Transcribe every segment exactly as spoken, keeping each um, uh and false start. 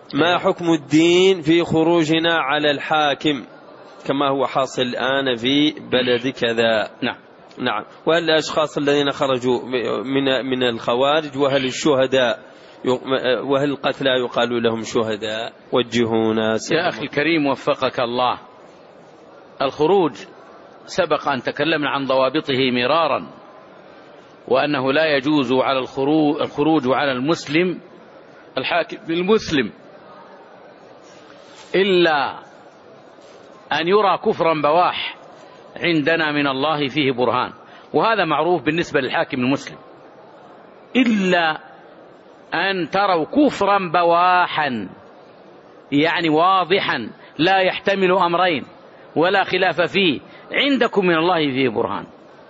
ما حكم الدين في خروجنا على الحاكم كما هو حاصل الآن في بلد كذا؟ نعم نعم. وهل الأشخاص الذين خرجوا من من الخوارج وهل الشهداء وهل القتلى يقال لهم شهداء؟ وجهونا. يا أخي الكريم وفقك الله، الخروج سبق أن تكلمنا عن ضوابطه مرارا، وأنه لا يجوز على الخروج على المسلم الحاكم المسلم إلا أن يرى كفرا بواح عندنا من الله فيه برهان، وهذا معروف بالنسبة للحاكم المسلم، إلا أن تروا كفرا بواحا يعني واضحا لا يحتمل أمرين ولا خلاف فيه عندكم من الله فيه برهان.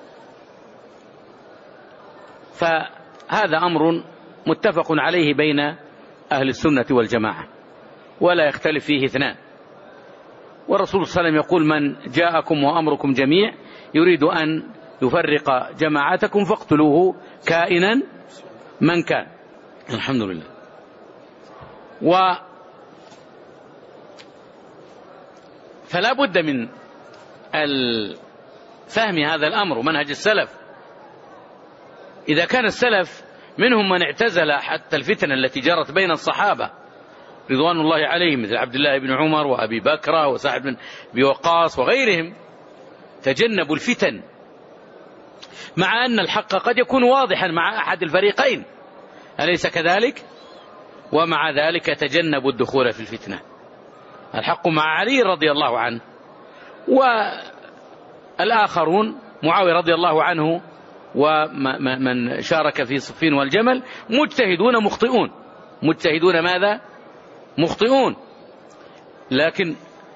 فهذا أمر متفق عليه بين أهل السنة والجماعة ولا يختلف فيه اثنان. والرسول صلى الله عليه وسلم يقول: من جاءكم وأمركم جميع يريد أن يفرق جماعتكم فاقتلوه كائنا من كان. الحمد لله. و فلا بد من فهم هذا الأمر ومنهج السلف. إذا كان السلف منهم من اعتزل حتى الفتن التي جرت بين الصحابة رضوان الله عليهم مثل عبد الله بن عمر وأبي بكر وسعد بن أبي وقاص وغيرهم، تجنبوا الفتن مع أن الحق قد يكون واضحا مع أحد الفريقين، أليس كذلك؟ ومع ذلك تجنبوا الدخول في الفتنة. الحق مع علي رضي الله عنه، والآخرون معاوية رضي الله عنه ومن شارك في صفين والجمل مجتهدون مخطئون. مجتهدون ماذا؟ مخطئون. لكن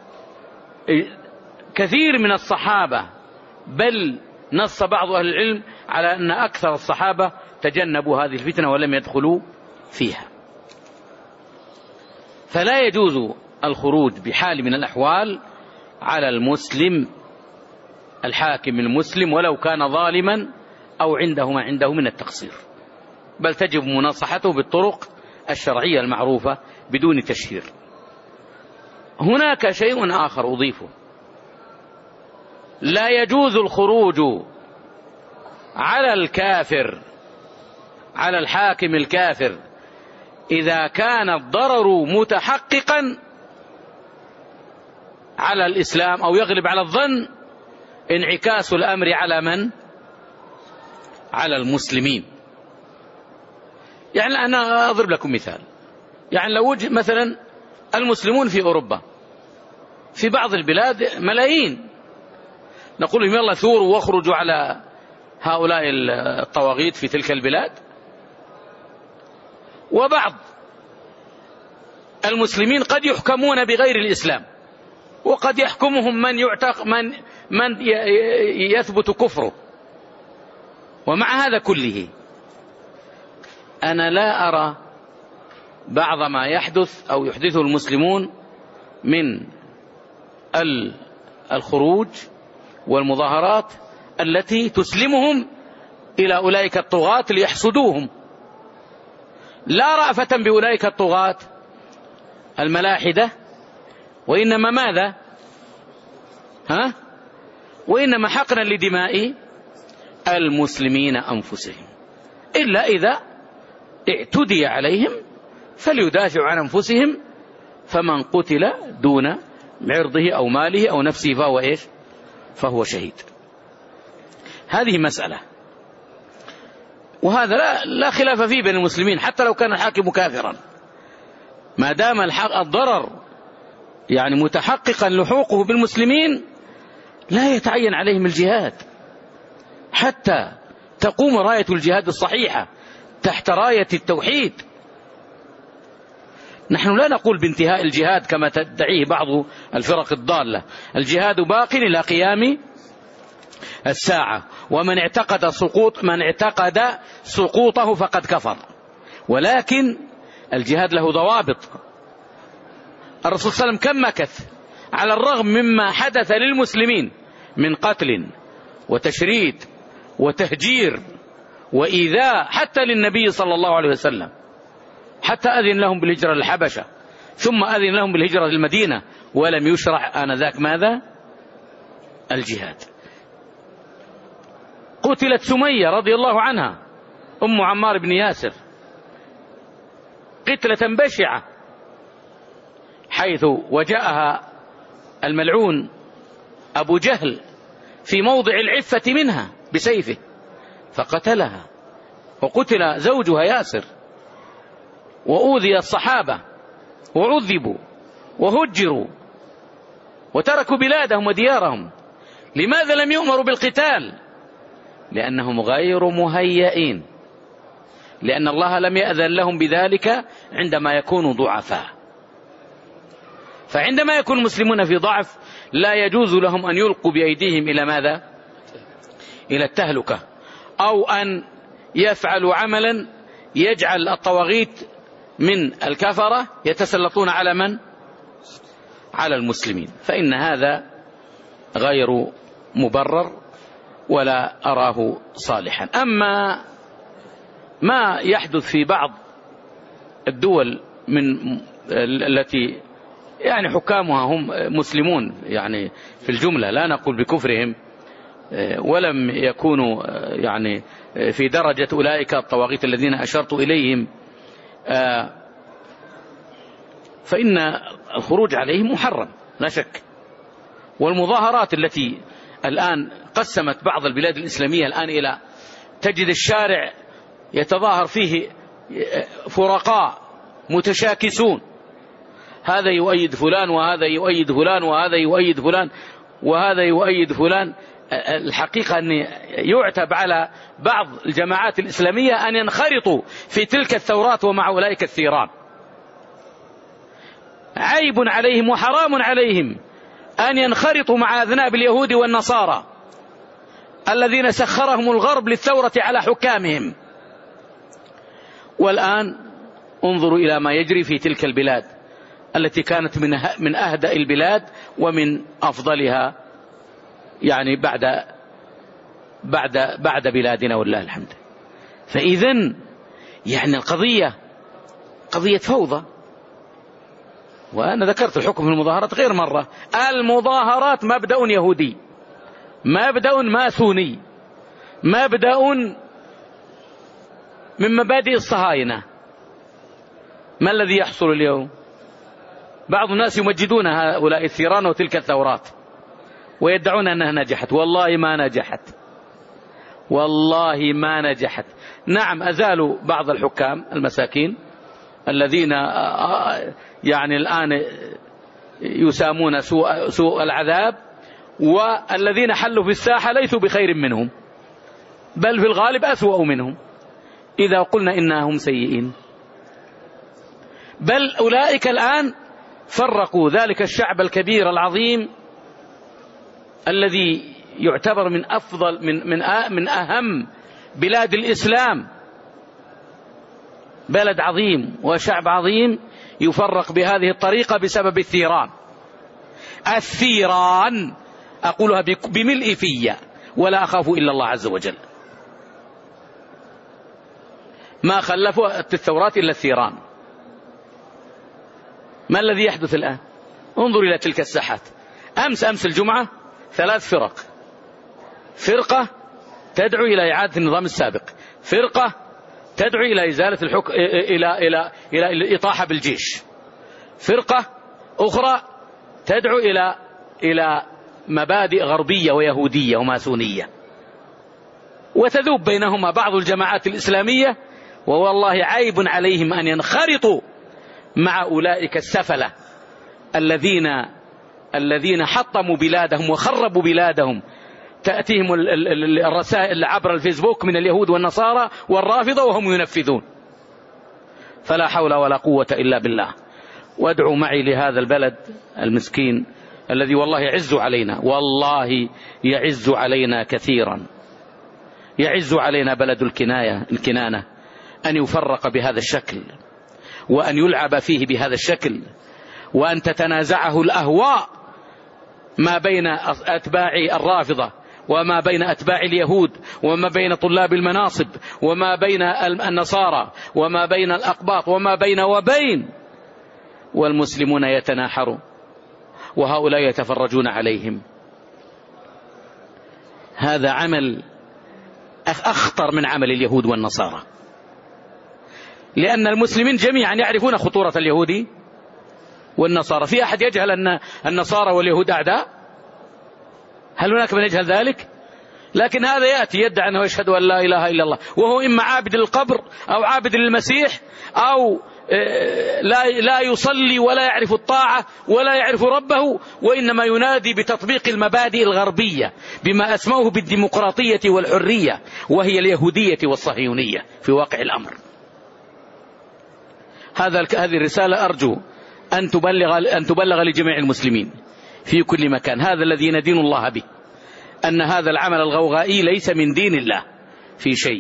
كثير من الصحابة، بل نص بعض أهل العلم على أن أكثر الصحابة تجنبوا هذه الفتنة ولم يدخلوا فيها. فلا يجوز الخروج بحال من الأحوال على المسلم الحاكم المسلم ولو كان ظالما أو عنده ما عنده من التقصير، بل تجب مناصحته بالطرق الشرعية المعروفة بدون تشهير. هناك شيء آخر أضيفه: لا يجوز الخروج على الكافر على الحاكم الكافر إذا كان الضرر متحققا على الإسلام أو يغلب على الظن انعكاس الأمر على من؟ على المسلمين. يعني أنا أضرب لكم مثال. يعني لو وجد مثلا المسلمون في أوروبا في بعض البلاد ملايين، نقول لهم يلا ثوروا واخرجوا على هؤلاء الطواغيت في تلك البلاد، وبعض المسلمين قد يحكمون بغير الإسلام وقد يحكمهم من يعتق من من يثبت كفره. ومع هذا كله أنا لا أرى بعض ما يحدث أو يحدثه المسلمون من الخروج والمظاهرات التي تسلمهم إلى أولئك الطغاة ليحسدوهم، لا رأفة بأولئك الطغاة الملاحدة، وإنما ماذا؟ ها؟ وإنما حقنا لدماء المسلمين أنفسهم، إلا إذا اعتدي عليهم فليدافعوا عن أنفسهم، فمن قتل دون عرضه أو ماله أو نفسه فهو إيش؟ فهو شهيد. هذه مسألة، وهذا لا, لا خلاف فيه بين المسلمين حتى لو كان الحاكم كافرا، ما دام الضرر يعني متحققا لحوقه بالمسلمين لا يتعين عليهم الجهاد حتى تقوم راية الجهاد الصحيحة تحت راية التوحيد. نحن لا نقول بانتهاء الجهاد كما تدعيه بعض الفرق الضالة، الجهاد باق إلى قيام الساعة، ومن اعتقد سقوط من اعتقد سقوطه فقد كفر، ولكن الجهاد له ضوابط. الرسول صلى الله عليه وسلم كم مكث على الرغم مما حدث للمسلمين من قتل وتشريد وتهجير وإيذاء حتى للنبي صلى الله عليه وسلم، حتى أذن لهم بالهجرة للحبشة ثم أذن لهم بالهجرة للمدينة ولم يشرع آنذاك ماذا؟ الجهاد. قتلت سمية رضي الله عنها أم عمار بن ياسر قتلة بشعة، حيث وجاءها الملعون أبو جهل في موضع العفة منها بسيفه فقتلها، وقتل زوجها ياسر، وأوذي الصحابة وعذبوا وهجروا وتركوا بلادهم وديارهم. لماذا لم يؤمروا بالقتال؟ لأنهم غير مهيئين، لأن الله لم يأذن لهم بذلك عندما يكونوا ضعفاء. فعندما يكون المسلمون في ضعف لا يجوز لهم أن يلقوا بأيديهم إلى ماذا؟ إلى التهلكة، أو أن يفعلوا عملا يجعل الطواغيت من الكفرة يتسلطون على من؟ على المسلمين. فإن هذا غير مبرر ولا أراه صالحا. أما ما يحدث في بعض الدول من التي يعني حكامها هم مسلمون يعني في الجملة، لا نقول بكفرهم، ولم يكونوا يعني في درجة أولئك الطواغيت الذين أشرت إليهم، فإن الخروج عليهم محرم لا شك. والمظاهرات التي الآن قسمت بعض البلاد الإسلامية الآن إلى تجد الشارع يتظاهر فيه فرقاء متشاكسون، هذا يؤيد فلان وهذا يؤيد فلان وهذا يؤيد فلان وهذا يؤيد فلان. الحقيقة أن يعتب على بعض الجماعات الإسلامية أن ينخرطوا في تلك الثورات ومع أولئك الثيران. عيب عليهم وحرام عليهم أن ينخرطوا مع أذناب اليهود والنصارى الذين سخرهم الغرب للثورة على حكامهم. والآن انظروا إلى ما يجري في تلك البلاد التي كانت من من أهدأ البلاد ومن أفضلها يعني بعد بعد بعد بلادنا والله الحمد. فإذن يعني القضية قضية فوضى. وأنا ذكرت الحكم في المظاهرات غير مرة، المظاهرات مبدأ يهودي، مبدأ ماسوني، مبدأ من مبادئ الصهاينة. ما الذي يحصل اليوم؟ بعض الناس يمجدون هؤلاء الثيران وتلك الثورات ويدعون أنها نجحت. والله ما نجحت، والله ما نجحت. نعم أزالوا بعض الحكام المساكين الذين يعني الآن يسامون سوء, سوء العذاب، والذين حلوا في الساحة ليسوا بخير منهم، بل في الغالب أسوأ منهم إذا قلنا إنهم سيئين. بل أولئك الآن فرقوا ذلك الشعب الكبير العظيم الذي يعتبر من أفضل من من من أهم بلاد الإسلام، بلد عظيم وشعب عظيم، يفرق بهذه الطريقة بسبب الثيران. الثيران أقولها بملء فيا ولا أخاف إلا الله عز وجل. ما خلفوا الثورات إلا الثيران. ما الذي يحدث الآن؟ انظر إلى تلك الساحات. أمس أمس الجمعة ثلاث فرق، فرقة تدعو إلى إعادة النظام السابق، فرقة تدعو إلى إزالة الحكم إلى إلى إلى الإطاحة بالجيش، فرقة أخرى تدعو إلى إلى مبادئ غربية ويهودية وماسونية، وتذوب بينهما بعض الجماعات الإسلامية. ووالله عيب عليهم أن ينخرطوا مع أولئك السفلة الذين الذين حطموا بلادهم وخربوا بلادهم. تأتيهم الرسائل عبر الفيسبوك من اليهود والنصارى والرافضة وهم ينفذون. فلا حول ولا قوة إلا بالله. وادعوا معي لهذا البلد المسكين الذي والله يعز علينا، والله يعز علينا كثيرا، يعز علينا بلد الكناية الكنانة، أن يفرق بهذا الشكل وأن يلعب فيه بهذا الشكل وأن تتنازعه الأهواء ما بين أتباع الرافضة وما بين أتباع اليهود وما بين طلاب المناصب وما بين النصارى وما بين الأقباط وما بين وبين والمسلمون يتناحروا وهؤلاء يتفرجون عليهم. هذا عمل أخطر من عمل اليهود والنصارى، لأن المسلمين جميعا يعرفون خطورة اليهود والنصارى. في أحد يجهل أن النصارى واليهود أعداء؟ هل هناك من يجهل ذلك؟ لكن هذا يأتي يدعي أنه يشهد أن لا إله إلا الله وهو إما عابد للقبر أو عابد للمسيح أو لا لا يصلي ولا يعرف الطاعة ولا يعرف ربه، وإنما ينادي بتطبيق المبادئ الغربية بما أسموه بالديمقراطية والحرية، وهي اليهودية والصهيونية في واقع الأمر. هذا هذه الرسالة أرجو أن تبلغ أن تبلغ لجميع المسلمين في كل مكان، هذا الذي ندين الله به، أن هذا العمل الغوغائي ليس من دين الله في شيء.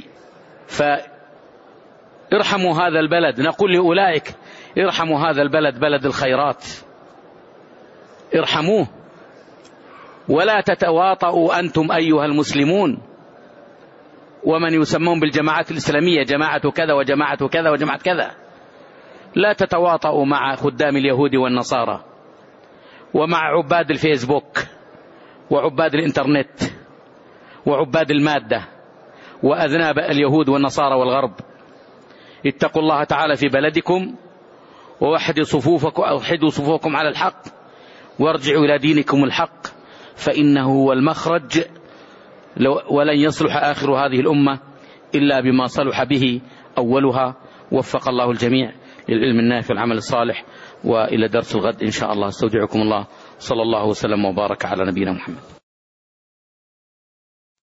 فارحموا هذا البلد، نقول لأولئك ارحموا هذا البلد، بلد الخيرات، ارحموه، ولا تتواطؤوا أنتم أيها المسلمون ومن يسمون بالجماعات الإسلامية، جماعة كذا وجماعة كذا وجماعة كذا، لا تتواطؤوا مع خدام اليهود والنصارى ومع عباد الفيسبوك وعباد الإنترنت وعباد المادة وأذناب اليهود والنصارى والغرب. اتقوا الله تعالى في بلدكم ووحدوا صفوفكم أوحدوا صفوفكم على الحق وارجعوا إلى دينكم الحق، فإنه هو المخرج، ولن يصلح آخر هذه الأمة إلا بما صلح به أولها. وفق الله الجميع للعلم النافع والعمل الصالح، وإلى درس الغد إن شاء الله. استودعكم الله، صلى الله وسلم وبارك على نبينا محمد.